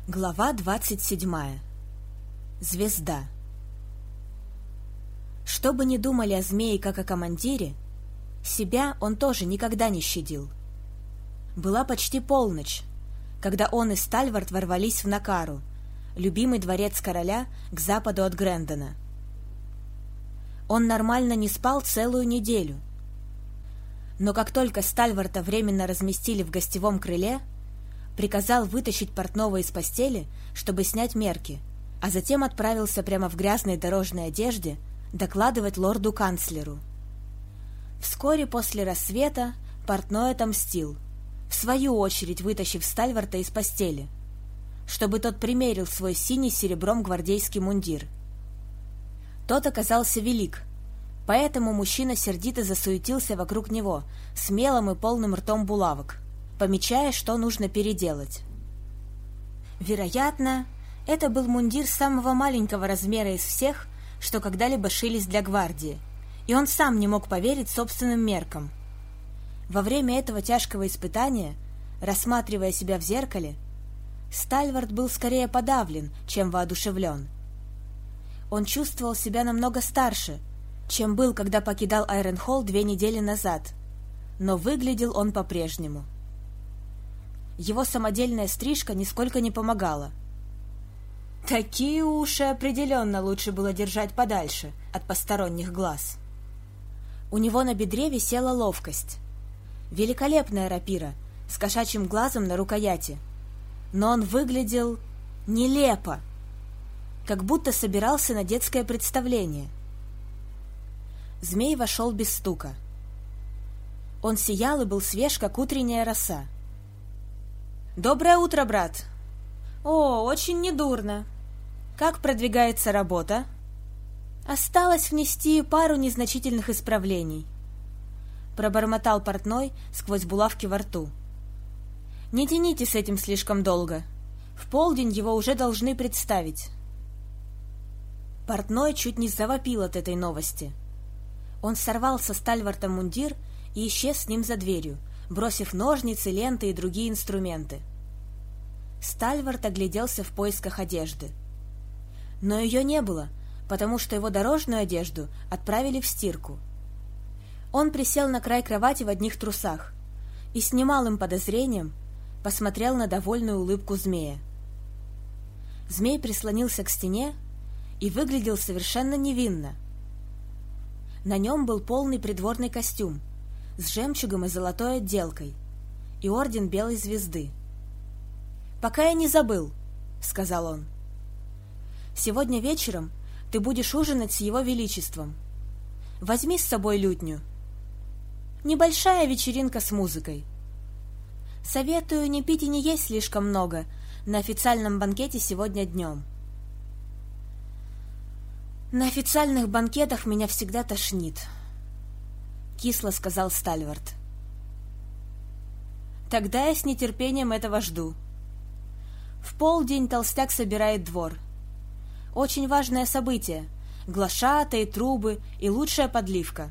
Глава 27. Звезда. Что бы ни думали о змее как о командире, себя он тоже никогда не щадил. Была почти полночь, когда он и Стальвард ворвались в Накару, любимый дворец короля к западу от Грендона. Он нормально не спал целую неделю. Но как только Стальварда временно разместили в гостевом крыле, приказал вытащить портного из постели, чтобы снять мерки, а затем отправился прямо в грязной дорожной одежде докладывать лорду-канцлеру. Вскоре после рассвета портной отомстил, в свою очередь вытащив Стальварда из постели, чтобы тот примерил свой синий с серебром гвардейский мундир. Тот оказался велик, поэтому мужчина сердито засуетился вокруг него, смелым и полным ртом булавок, помечая, что нужно переделать. Вероятно, это был мундир самого маленького размера из всех, что когда-либо шились для гвардии, и он сам не мог поверить собственным меркам. Во время этого тяжкого испытания, рассматривая себя в зеркале, Стальвард был скорее подавлен, чем воодушевлен. Он чувствовал себя намного старше, чем был, когда покидал Айронхолл 2 недели назад, но выглядел он по-прежнему. Его самодельная стрижка нисколько не помогала. Такие уши определенно лучше было держать подальше от посторонних глаз. У него на бедре висела ловкость. Великолепная рапира с кошачьим глазом на рукояти. Но он выглядел нелепо, как будто собирался на детское представление. Змей вошел без стука. Он сиял и был свеж, как утренняя роса. «Доброе утро, брат!» «О, очень недурно! Как продвигается работа?» «Осталось внести пару незначительных исправлений», — пробормотал портной сквозь булавки во рту. «Не тяните с этим слишком долго. В полдень его уже должны представить». Портной чуть не завопил от этой новости. Он сорвал со Стальварда мундир и исчез с ним за дверью, бросив ножницы, ленты и другие инструменты. Стальвард огляделся в поисках одежды. Но ее не было, потому что его дорожную одежду отправили в стирку. Он присел на край кровати в одних трусах и с немалым подозрением посмотрел на довольную улыбку змея. Змей прислонился к стене и выглядел совершенно невинно. На нем был полный придворный костюм с жемчугом и золотой отделкой и орден Белой Звезды. «Пока я не забыл», — сказал он. «Сегодня вечером ты будешь ужинать с его величеством. Возьми с собой лютню. Небольшая вечеринка с музыкой. Советую не пить и не есть слишком много на официальном банкете сегодня днем». «На официальных банкетах меня всегда тошнит», — кисло сказал Стальвард. «Тогда я с нетерпением этого жду. В полдень толстяк собирает двор. Очень важное событие — глашатые, трубы и лучшая подливка.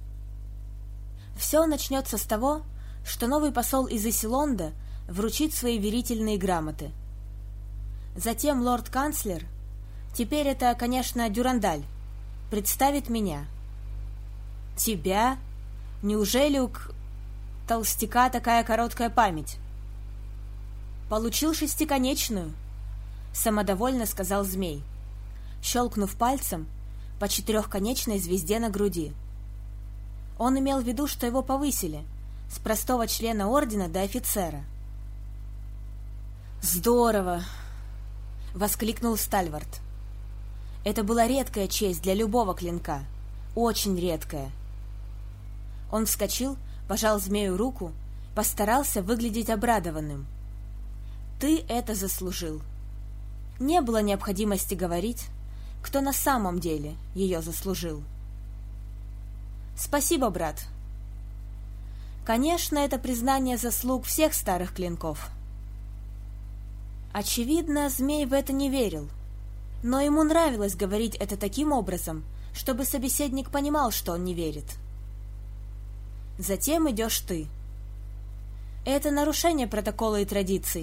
Все начнется с того, что новый посол из Исилонда вручит свои верительные грамоты. Затем лорд-канцлер, теперь это, конечно, Дюрандаль, представит меня. Тебя? Неужели у толстяка такая короткая память? «Получил шестиконечную», — самодовольно сказал змей, щелкнув пальцем по 4-конечной звезде на груди. Он имел в виду, что его повысили с простого члена ордена до офицера. «Здорово!» — воскликнул Стальвард. Это была редкая честь для любого клинка, очень редкая. Он вскочил, пожал змею руку, постарался выглядеть обрадованным. «Ты это заслужил». Не было необходимости говорить, кто на самом деле ее заслужил. «Спасибо, брат». Конечно, это признание заслуг всех старых клинков. Очевидно, змей в это не верил, но ему нравилось говорить это таким образом, чтобы собеседник понимал, что он не верит. «Затем идешь ты». «Это нарушение протокола и традиций»,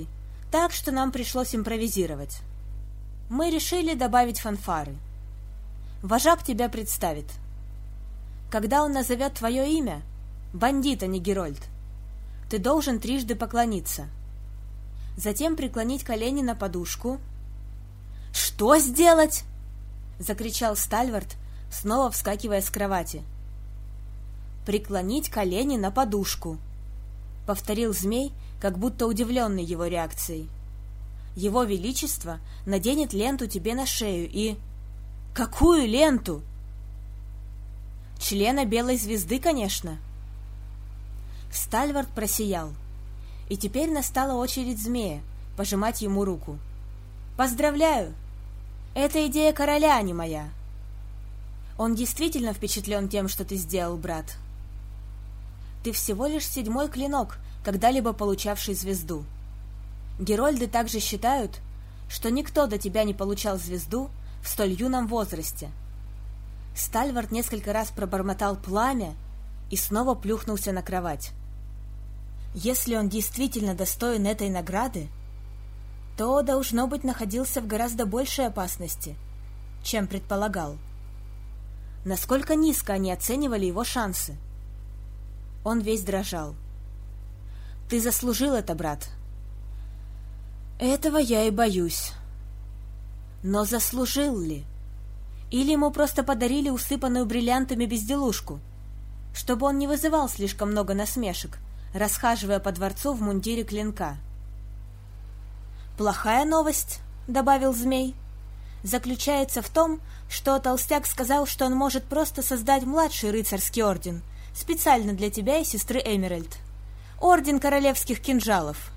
так что нам пришлось импровизировать. Мы решили добавить фанфары. Вожак тебя представит. Когда он назовет твое имя, бандит, а не Герольд, ты должен трижды поклониться. Затем преклонить колени на подушку. «Что сделать?» — закричал Стальвард, снова вскакивая с кровати. «Преклонить колени на подушку», — повторил змей, как будто удивленный его реакцией. «Его Величество наденет ленту тебе на шею и...» «Какую ленту?» «Члена Белой Звезды, конечно». Стальвард просиял, и теперь настала очередь змея пожимать ему руку. «Поздравляю! Это идея короля, а не моя. Он действительно впечатлен тем, что ты сделал, брат. Ты всего лишь 7-й клинок, когда-либо получавший звезду. Герольды также считают, что никто до тебя не получал звезду в столь юном возрасте». Стальвард несколько раз пробормотал «пламя» и снова плюхнулся на кровать. Если он действительно достоин этой награды, то, должно быть, находился в гораздо большей опасности, чем предполагал. Насколько низко они оценивали его шансы. Он весь дрожал. «Ты заслужил это, брат». «Этого я и боюсь». Но заслужил ли? Или ему просто подарили усыпанную бриллиантами безделушку, чтобы он не вызывал слишком много насмешек, расхаживая по дворцу в мундире клинка? «Плохая новость», — добавил змей, — «заключается в том, что толстяк сказал, что он может просто создать младший рыцарский орден специально для тебя и сестры Эмеральд. Орден королевских кинжалов».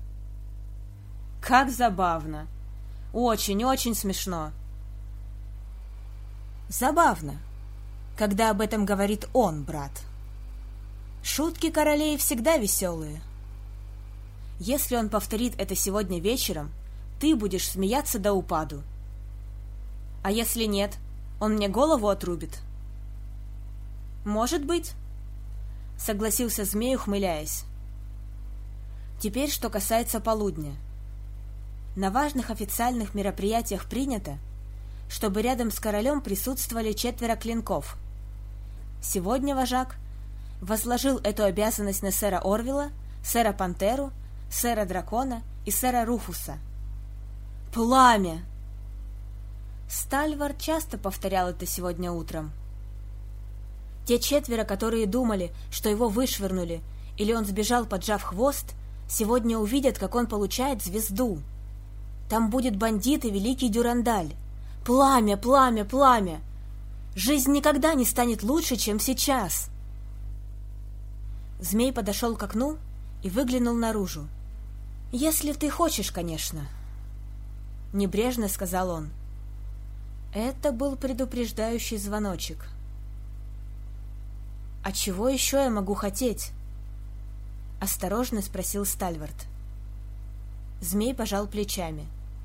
«Как забавно! Очень-очень смешно!» «Забавно, когда об этом говорит он, брат. Шутки королей всегда веселые. Если он повторит это сегодня вечером, ты будешь смеяться до упаду. А если нет, он мне голову отрубит». «Может быть», — согласился змей, ухмыляясь. Теперь, что касается полудня. На важных официальных мероприятиях принято, чтобы рядом с королем присутствовали 4 клинков. Сегодня вожак возложил эту обязанность на сэра Орвилла, сэра Пантеру, сэра Дракона и сэра Руфуса. «Пламя!» Стальвард часто повторял это сегодня утром. Те 4, которые думали, что его вышвырнули, или он сбежал, поджав хвост, сегодня увидят, как он получает звезду. Там будет бандит и великий Дюрандаль. Пламя, пламя, пламя! Жизнь никогда не станет лучше, чем сейчас. Змей подошел к окну и выглянул наружу. «Если ты хочешь, конечно», — небрежно сказал он. Это был предупреждающий звоночек. «А чего еще я могу хотеть?» — осторожно спросил Стальвард. Змей пожал плечами.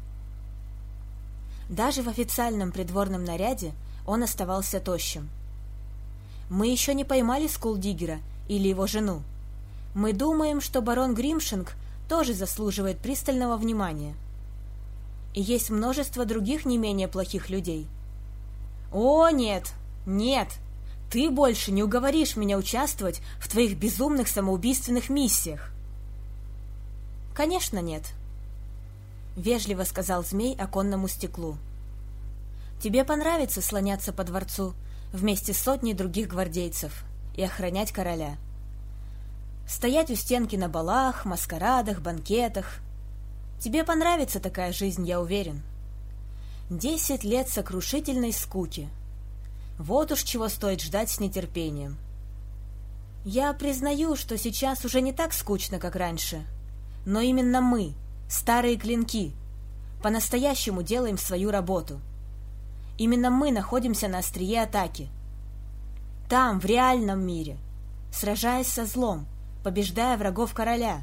Даже в официальном придворном наряде он оставался тощим. «Мы еще не поймали Скулдиггера или его жену. Мы думаем, что барон Гримшинг тоже заслуживает пристального внимания. И есть множество других не менее плохих людей». «О, нет, нет! Ты больше не уговоришь меня участвовать в твоих безумных самоубийственных миссиях!» «Конечно нет», — вежливо сказал змей оконному стеклу. «Тебе понравится слоняться по дворцу вместе с сотней других гвардейцев и охранять короля. Стоять у стенки на балах, маскарадах, банкетах. Тебе понравится такая жизнь, я уверен. 10 лет сокрушительной скуки. Вот уж чего стоит ждать с нетерпением. Я признаю, что сейчас уже не так скучно, как раньше, но именно мы, старые клинки, по-настоящему делаем свою работу. Именно мы находимся на острие атаки. Там, в реальном мире, сражаясь со злом, побеждая врагов короля.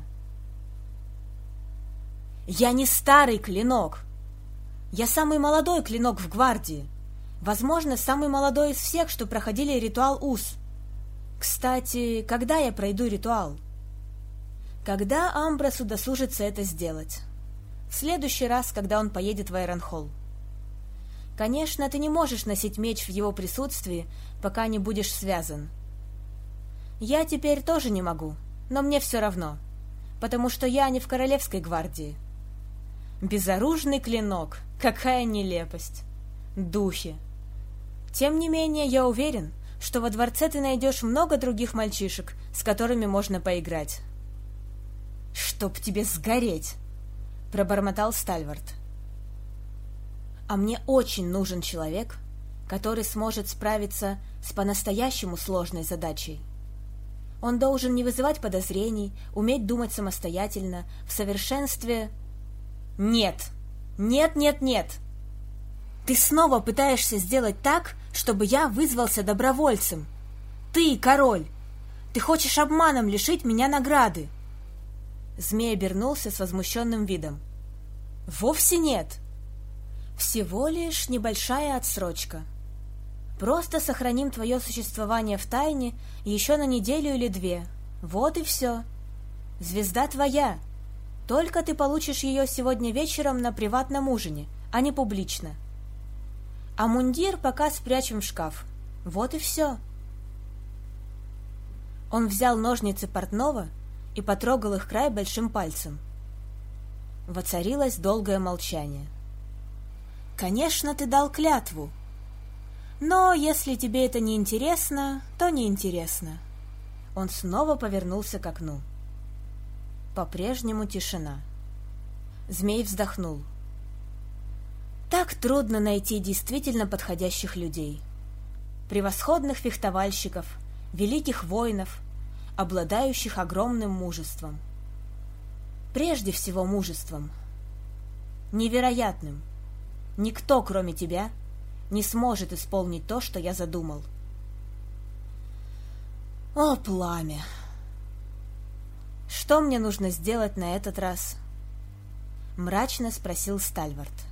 Я не старый клинок. Я самый молодой клинок в гвардии. Возможно, самый молодой из всех, что проходили ритуал Уз. Кстати, когда я пройду ритуал? Когда Амброс удосужится это сделать. в следующий раз, когда он поедет в Айронхолл. Конечно, ты не можешь носить меч в его присутствии, пока не будешь связан. Я теперь тоже не могу, но мне все равно, потому что я не в Королевской гвардии. Безоружный клинок, какая нелепость! Духи! Тем не менее, я уверен, что во дворце ты найдешь много других мальчишек, с которыми можно поиграть. «Чтоб тебе сгореть!» — пробормотал Стальвард. «А мне очень нужен человек, который сможет справиться с по-настоящему сложной задачей. Он должен не вызывать подозрений, уметь думать самостоятельно, в совершенстве...» «Нет! Нет, нет, нет! Ты снова пытаешься сделать так, чтобы я вызвался добровольцем. Ты, король! Ты хочешь обманом лишить меня награды!» Змей обернулся с возмущенным видом. «Вовсе нет! Всего лишь небольшая отсрочка. Просто сохраним твое существование в тайне еще на неделю или две. Вот и все. Звезда твоя. Только ты получишь ее сегодня вечером на приватном ужине, а не публично. А мундир пока спрячем в шкаф. Вот и все». Он взял ножницы портного и потрогал их край большим пальцем. Воцарилось долгое молчание. «Конечно, ты дал клятву. Но если тебе это не интересно, то не интересно». Он снова повернулся к окну. По-прежнему тишина. Змей вздохнул. Так трудно найти действительно подходящих людей. Превосходных фехтовальщиков, великих воинов, обладающих огромным мужеством. Прежде всего мужеством. Невероятным. Никто, кроме тебя, не сможет исполнить то, что я задумал. О, пламя! Что мне нужно сделать на этот раз? Мрачно спросил Стальвард.